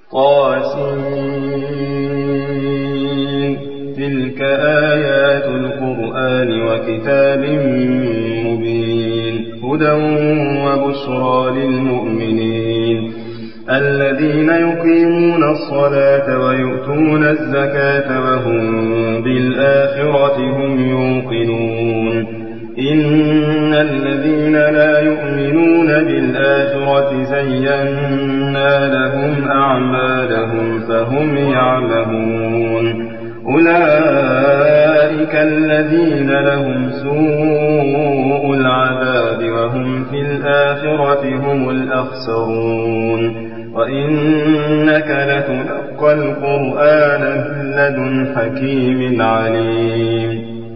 طاسين. تلك آيات القرآن وكتاب مبين هدى وبشرى للمؤمنين الذين يقيمون الصلاة ويؤتون الزكاة وهم بالآخرة هم يوقنون إن الذين لا يؤمنون بالآخرة زينا لهم أعمالهم فهم يعمهون أولئك الذين لهم سوء العذاب وهم في الآخرة هم الأخسرون وإنك لتلقى القرآن من لدن حكيم عليم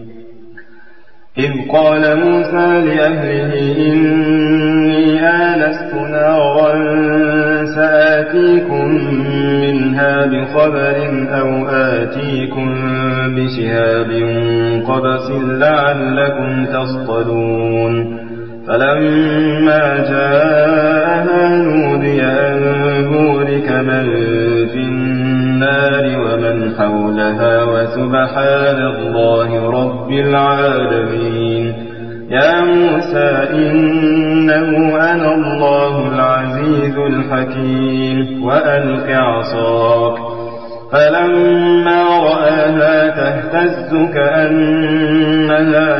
إذ قال موسى لأهله إني آنست نارا سآتيكم منها بخبر أو آتيكم بشهاب قبس لعلكم تصطلون فلما جاءها نودي أن بورك من في النار ومن حولها وسبحان الله رب العالمين يا موسى إنه أنا الله العزيز الحكيم وألق عصاك فلما رآها تهتز كأنها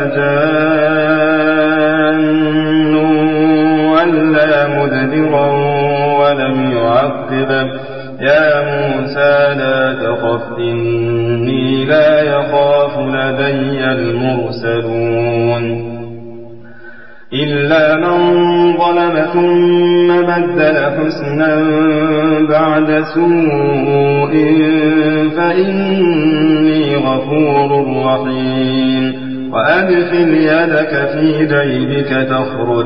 جان ولا مدبرا ولم يعقب يا موسى لا تخف إني لا يخاف لدي المرسلون إلا من ظلم ثم بدل حسنا بعد سوء فإني غفور رحيم وأدخل يدك في جيبك تخرج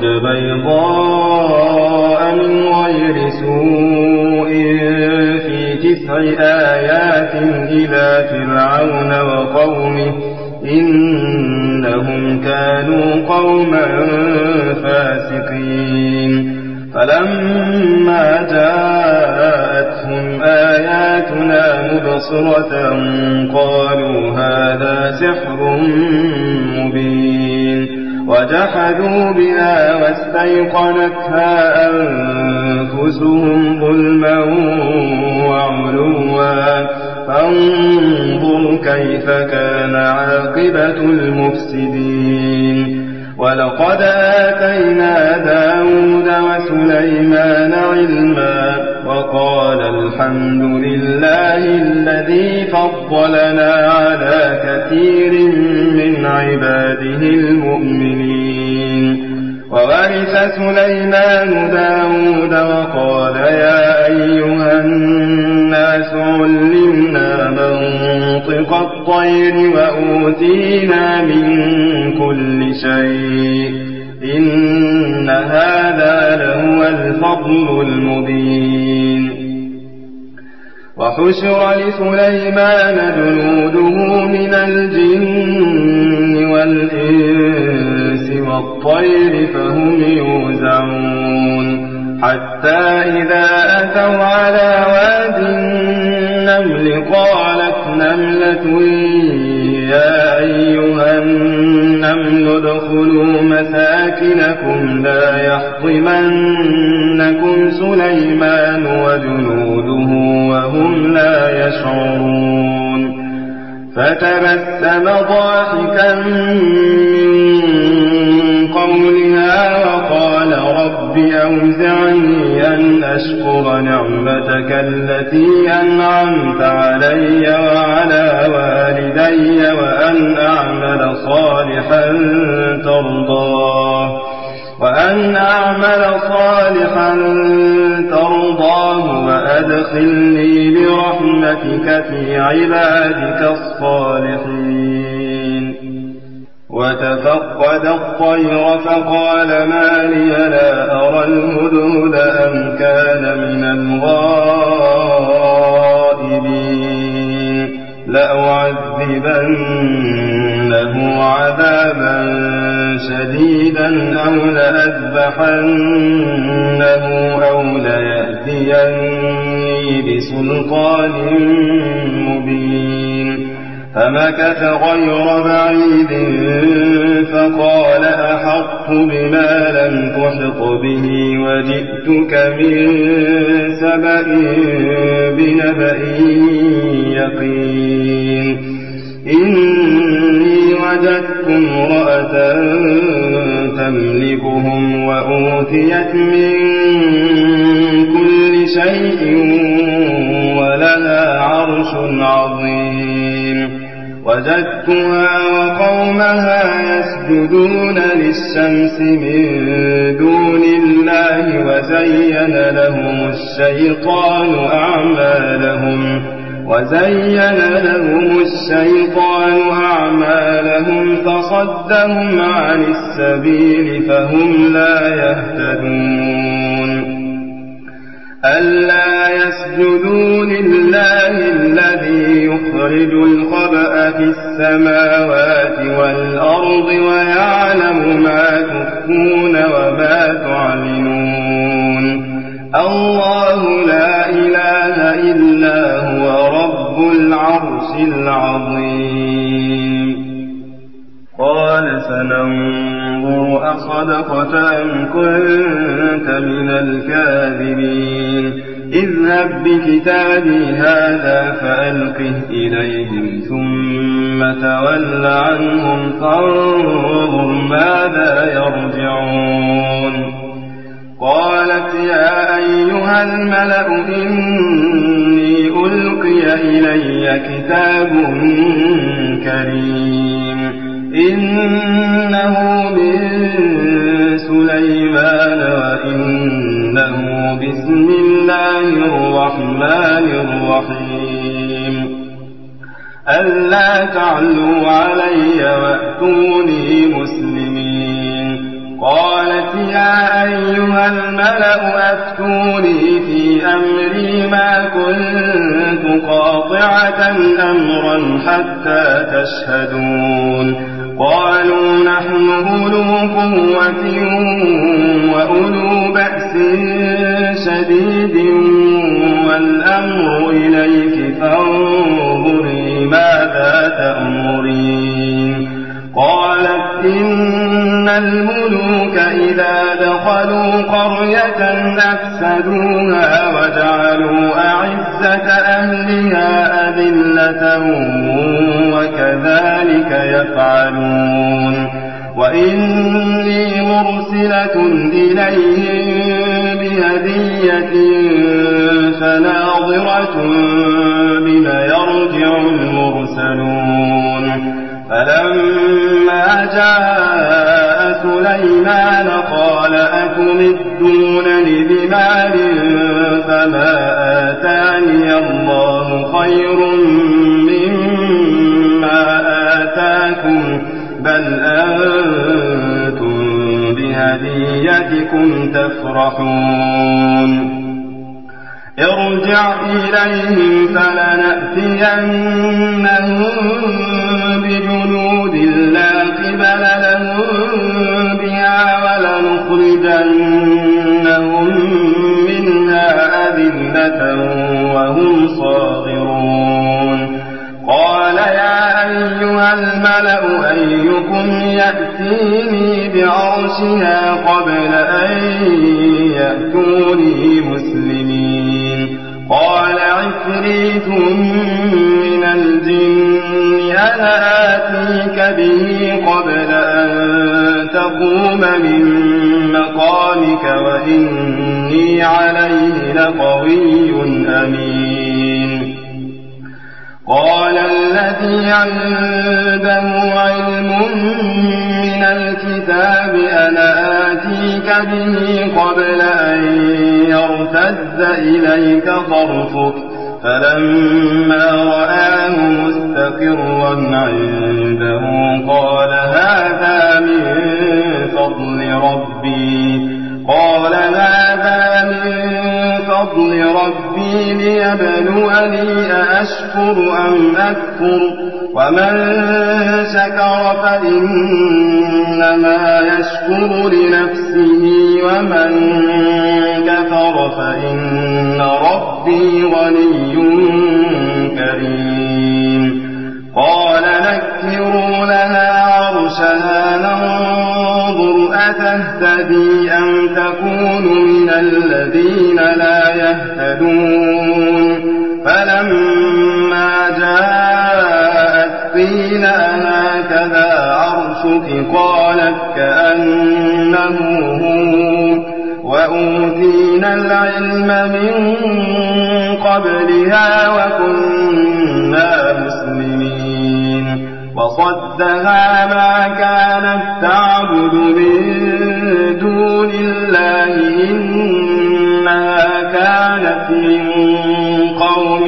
بيضاء من غير سوء في 9 آيات إلى فرعون وقومه إنهم كانوا قوما فاسقين فلما جاءتهم آياتنا مبصرة قالوا هذا سحر مبين وجحدوا بها واستيقنتها أنفسهم ظلما وعلوا فانظر كيف كان عاقبة المفسدين ولقد آتينا داود وسليمان علما وقال الحمد لله الذي فضلنا على كثير من عباده المؤمنين وورث سليمان داود وقال يا أيها الناس علمنا منطق الطير وأوتينا من كل شيء إن هذا لهو الفضل المبين وحشر لسليمان جنوده من الجن والإنس والطير فهم يوزعون حتى إذا أتوا على واد النمل قالت نملة يا أيها النمل ادخلوا مساكنكم لا يحطمنكم سليمان وجنوده وهم لا يشعرون فتبسم ضاحكا من قولها وقال رب أوزعني أن أشكر نعمتك التي أنعمت علي وعلى والدي وأن أعمل صالحا ترضاه وأدخلني برحمتك في عبادك الصالحين وتفقد الطير فقال ما لي لا أرى الهدهد أم كان من الغائبين لأعذبنه عذابا شديدا أو لأذبحنه أو ليأتيني بسلطان مبين. فمكث غير بعيد فقال أحطت بما لم تحط به وجئتك من سبأ بنبأ يقين. إني وجدت امرأة تملكهم وأوتيت من كل شيء ولها عرش عظيم. وجدتها وقومها يسجدون للشمس من دون الله وزين لهم الشيطان أعمالهم فصدهم عن السبيل فهم لا يهتدون. ألا يسجدوا لله الذي يخرج الخبأ في السماوات والأرض ويعلم ما تخفون وما تعلنون. الله لا إله إلا هو رب العرش العظيم. قال سننظر أصدقت أم كنت من الكاذبين. اذهب بكتابي هذا فألقه إليهم ثم تول عنهم فانظر ماذا يرجعون. قالت يا أيها الملأ إني ألقي إلي كتاب كريم إنه من سليمان وإنه بسم الله الرحمن الرحيم. ألا تعلوا علي وأتوني مسلمين. قالت يا أيها الملأ أفتوني في أمري ما كنت قاطعة أمرا حتى تشهدون. قالوا نحن أولو قوة وأولو بأس شديد والأمر إليك فانظري ماذا تأمرين. قالت إن الملوك إذا دخلوا قرية أفسدوها وجعلوا أعزة أهلها أذلة وكذلك يفعلون. وإني مرسلة إليهم بهدية فناظرة بما يرجع المرسلون. فلما جاء سليمان قال أتمدونني بمال فما آتاني الله خير مما آتاكم بل أنتم بهديتكم تفرحون. ارجع إليهم فلنأتينهم بجنود لا قبل لهم بها ولنخرجنهم منها أذلة وهم صاغرون. قال يا أيها الملأ أيكم يأتيني بعرشها قبل أن يأتوني مسلمين. قال عفريت من الجن أنا آتيك به قبل أن تقوم من مقامك وإني عليه لقوي أمين. قال الذي عنده علم من الكتاب أنا آتيك به قبل أن يرتد إليك طرفك فلما رآه مستقرا عنده قال هذا من فضل ربي ليبلوني أأشكر أم أكفر ومن شكر فإنما يشكر لنفسه ومن كفر فإن ربي ربي غني كريم. قال نكروا لها عرشها ننظر أتهتدي أم تكون من الذين لا يهتدون. فلما جاءت قيل هكذا عرشك قالت كأنه هو وأوتينا العلم من قبلها وكنا مسلمين. وصدها ما كانت تعبد من دون الله إنها كانت من قوم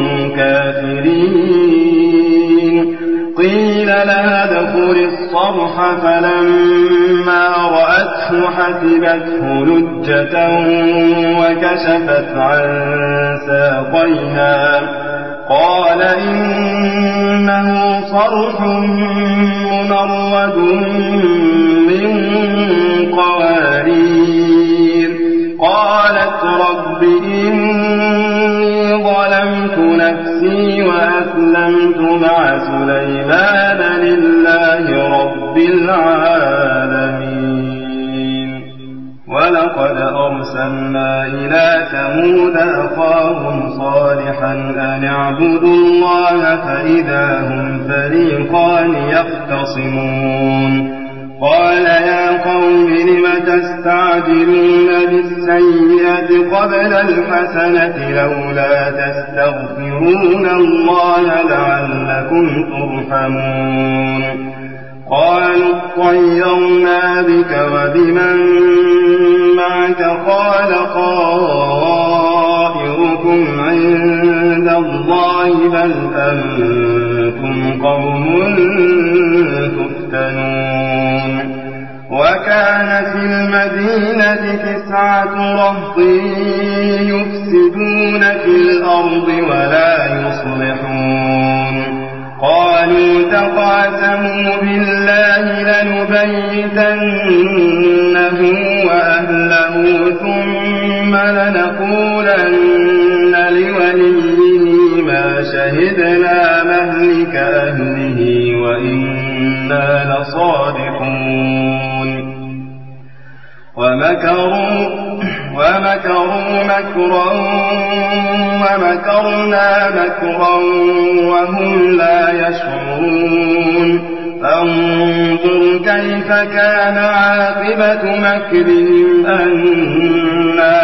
كافرين. قيل لها ادخل الصرح فلما رأته حسبته لجة وكشفت عن ساقيها قال إنه صرح ممرد من قوارير. قالت رب إني ظلمت نفسي وأسلمت مع سليمان لله رب العالمين. ولقد أرسلنا إلى ثمود أخاهم صالحا أن اعبدوا الله فإذا هم فريقان يختصمون. قال يا قوم لم تستعجلون بالسيئة قبل الحسنة لولا تستغفرون الله لعلكم ترحمون. قالوا اطيرنا بك وبمن معك قال طائركم عند الله بل أنتم قوم تفتنون. وكان في المدينة 9 رهط يفسدون في الأرض ولا يصلحون. قالوا تقاسموا بالله لنبيتنه وأهله ثم لنقولن لوليه ما شهدنا مهلك أهله وإنا لصادقون. ومكروا مكرا ومكرنا مكرا وهم لا يشعرون. فانظر كيف كان عاقبة مكرهم أنا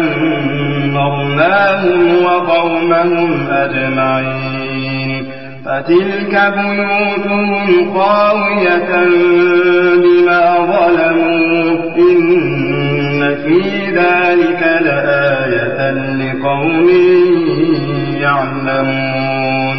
دمرناهم وقومهم أجمعين. فتلك بيوتهم خاوية بما ظلموا إن في ذلك لآية لقوم يعلمون.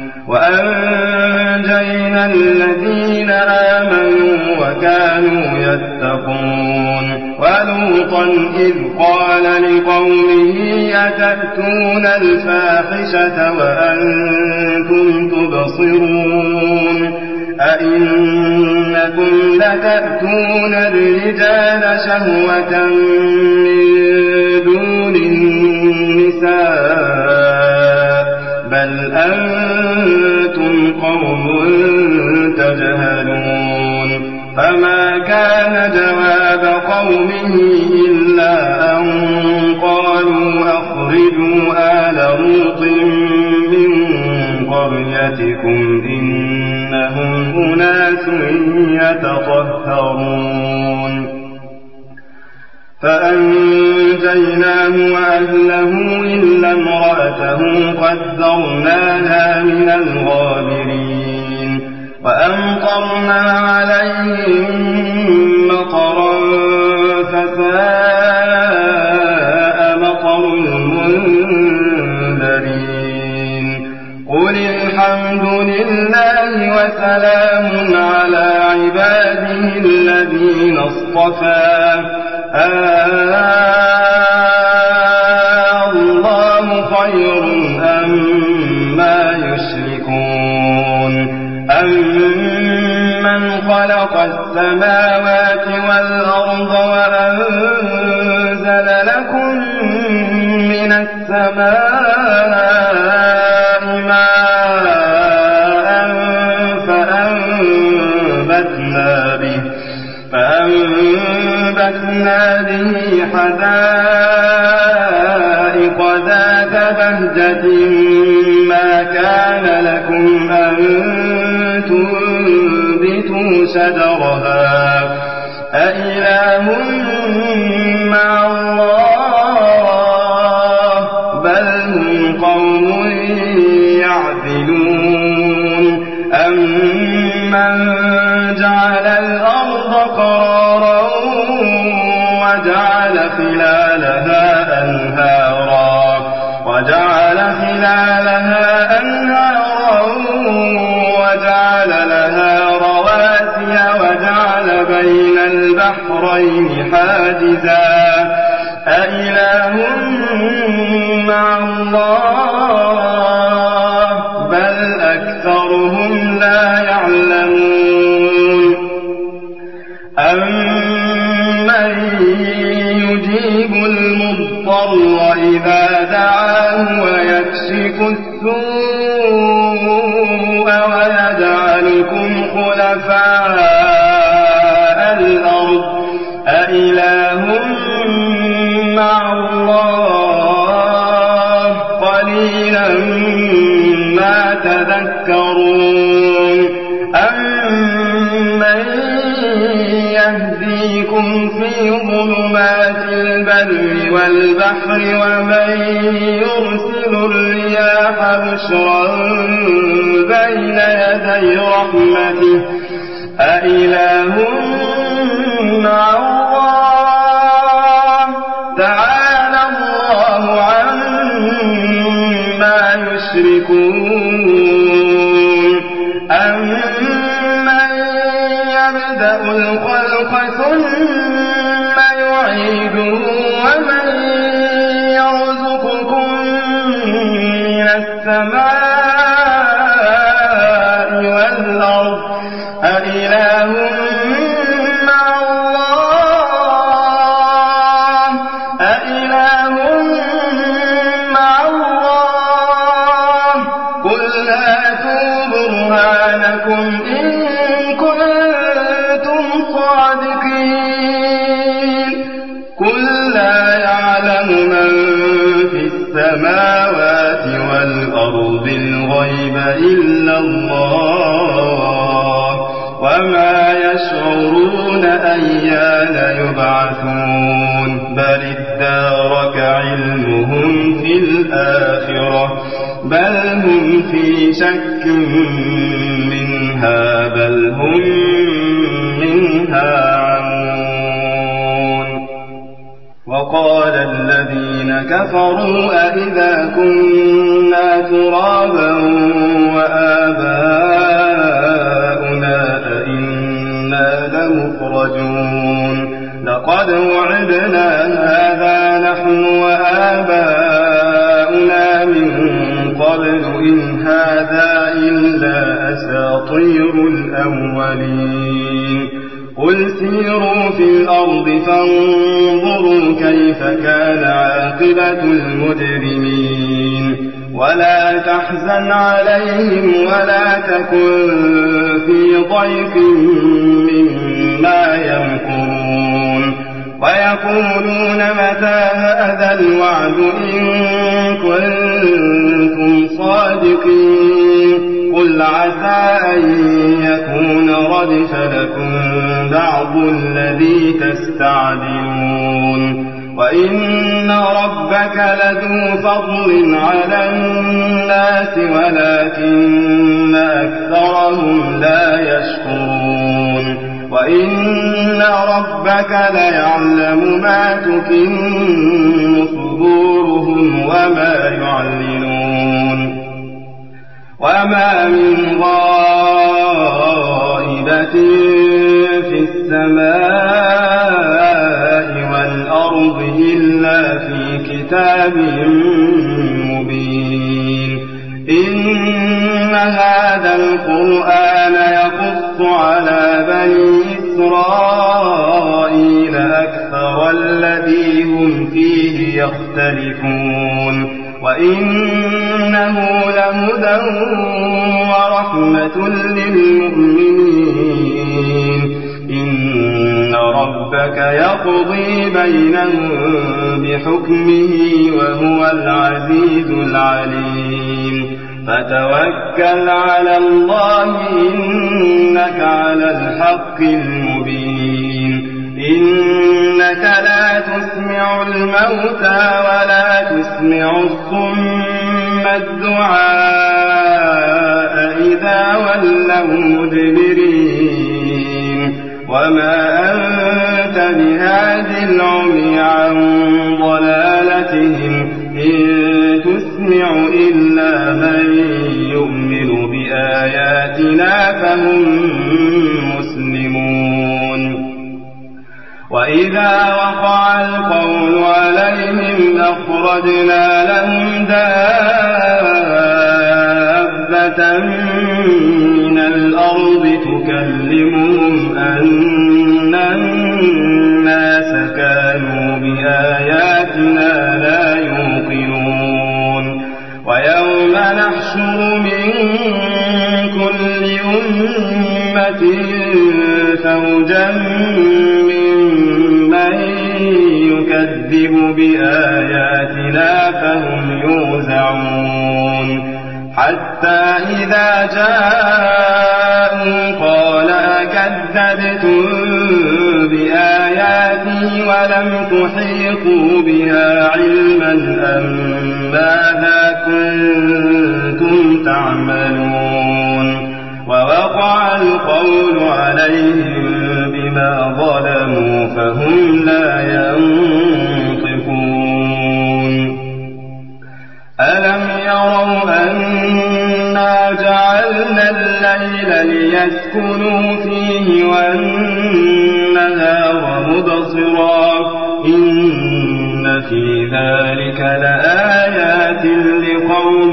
وأنجينا الذين آمنوا وكانوا يتقون. ولوطا إذ قال لقومه أتأتون الفاحشة وأنتم تبصرون أئنكم لتأتون الرجال شهوة من دون النساء بل أنتم قوم تجهلون. فما كان جواب قومه إلا أن قالوا أخرجوا آل لوط من قريتكم إنهم أناس يتطهرون. فأنجيناه وأهله إلا امرأته قدرناها من الغابرين. وأمطرنا عليهم مطرا فساء مطر المنذرين. قل الحمد لله وسلام على عباده الذين اصطفى الله خير أما يشركون. أمن خلق السماوات والأرض وأنزل لكم من السماء السماء ماء فأنبتنا به حدائق ذات بهجة ما كان لكم أن تنبتوا شجرها أإله مع الله بل هم قوم يعدلون أمن جعل الأرض قرارا وجعل خلالها أنهارا وجعل لها رواسي وجعل بين البحرين حاجزا أإله مع الله بل أكثرهم لا يعلمون أمن يجيب المضطر إذا دعاه ويكشف السوء ويجعلكم خلفاء الأرض أإله مع الله قليلا ما تذكرون أمن يهديكم في ظلمات البر والبحر ومن يرسل الرياح بشرا بين يدي رحمته أإله مع الله تعالى الله عما يشركون أمن يبدأ الخلق ثم يعيده ومن يرزقكم من السماء والأرض أإله مع الله قل هاتوا برهانكم إن كنتم صادقين قل لا يعلم من في السماوات والأرض الغيب إلا الله وما يشعرون أيان يبعثون بل ادارك علمهم في الآخرة بل هم في شك منها بل هم منها عمون وقال الذين كفروا أئذا كنا ترابا وآباؤنا أئنا لمخرجون لقد وعدنا هذا نحن وآباؤنا من قبل إن هذا إلا أساطير الأولين قل سيروا في الأرض فانظروا كيف كان عاقبة المجرمين ولا تحزن عليهم ولا تكن في ضيق مما يمكرون ويقولون متى هذا الوعد إن كنتم صادقين قل عسى أن يكون ردف لكم بعض الذي تستعجلون وإن ربك لذو فضل على الناس ولكن أكثرهم لا يشكرون وإن ربك ليعلم ما تكن صدورهم وما يعلنون وما من غائبة في السماء والأرض إلا في كتاب مبين إن هذا القرآن يقص على بني إسرائيل أكثر الذي هم فيه يختلفون وإنه لهدى ورحمة للمؤمنين إن ربك يقضي بينهم بحكمه وهو العزيز العليم فتوكل على الله إنك على الحق المبين إنك لا تسمع الموتى ولا تسمع الصم الدعاء إذا ولوا مدبرين وما أنت بهاد العمي عن ضلالتهم إن تسمع إلا من يؤمن بآياتنا فهم مسلمون وإذا وقع القول عليهم أخرجنا لهم دابة من الأرض تكلمهم أن الناس كانوا بآياتنا لا يوقنون ويوم نحشر من كل أمة فوجا ممن يكذب بآياتنا فهم يوزعون حتى إذا جاءوا قال أكذبتم بآياتي ولم تحيطوا بها علما أم ماذا كنتم تعملون ووقع القول عليهم بما ظلموا فهم لا ينطقون ألم يروا أنا جعلنا الليل ليسكنوا فيه والنهار مبصرا إن في ذلك لآيات لقوم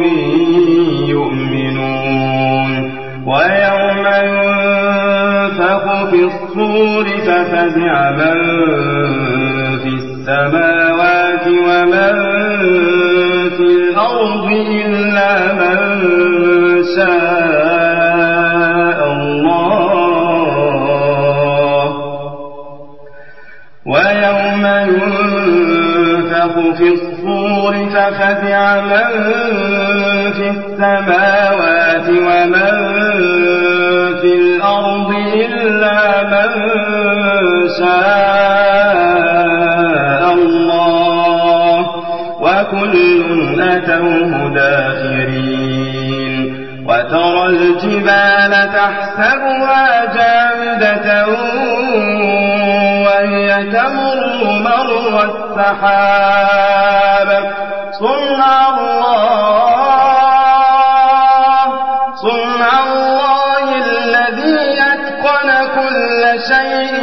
يؤمنون ويوم ينفخ في الصور ففزع من في السماوات ومن في الأرض إلا من شاء الله ويوم ينفخ في الصور ففزع من في السماوات ومن في الأرض إلا من شاء الله وكل أتوه داخرين وترى الجبال تحسبها جامدة وهي تمر مر السحاب صنع الله الذي أتقن كل شيء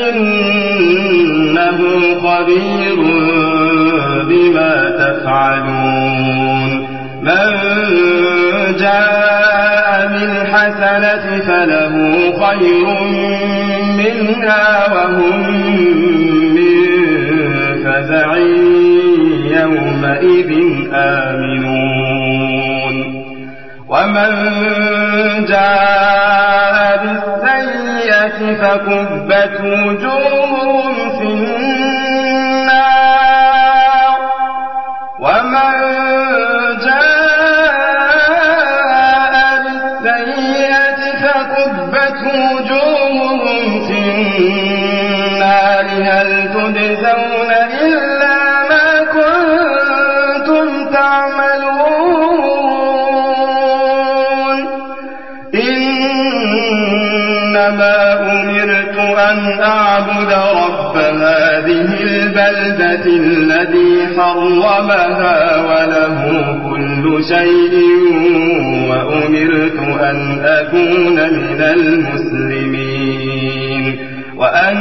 إنه خبير بما تفعلون من جاء بالحسنة فله خير منها وهم من فزع يومئذ آمنون ومن جاء بالسيئة فكبت وجوههم في النار ومن جاء بالسيئة فكبت وجوههم في النار هل تجزون إلا ما كنتم تعملون إنما أمرت أن أعبد رب هذه البلدة الذي حرمها وله كل شيء وأمرت أن أكون من المسلمين وأن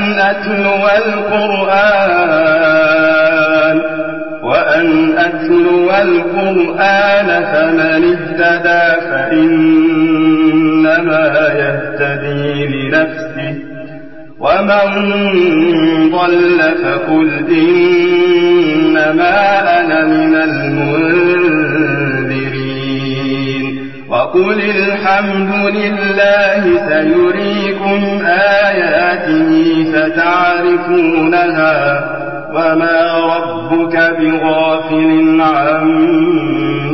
أتلو القرآن فمن اهتدى فإنما يهتدي لنفسه ومن ضل فقل إنما إنما أنا من المنذرين وقل الحمد لله سيريكم آياته فتعرفونها وما ربك بغافل عما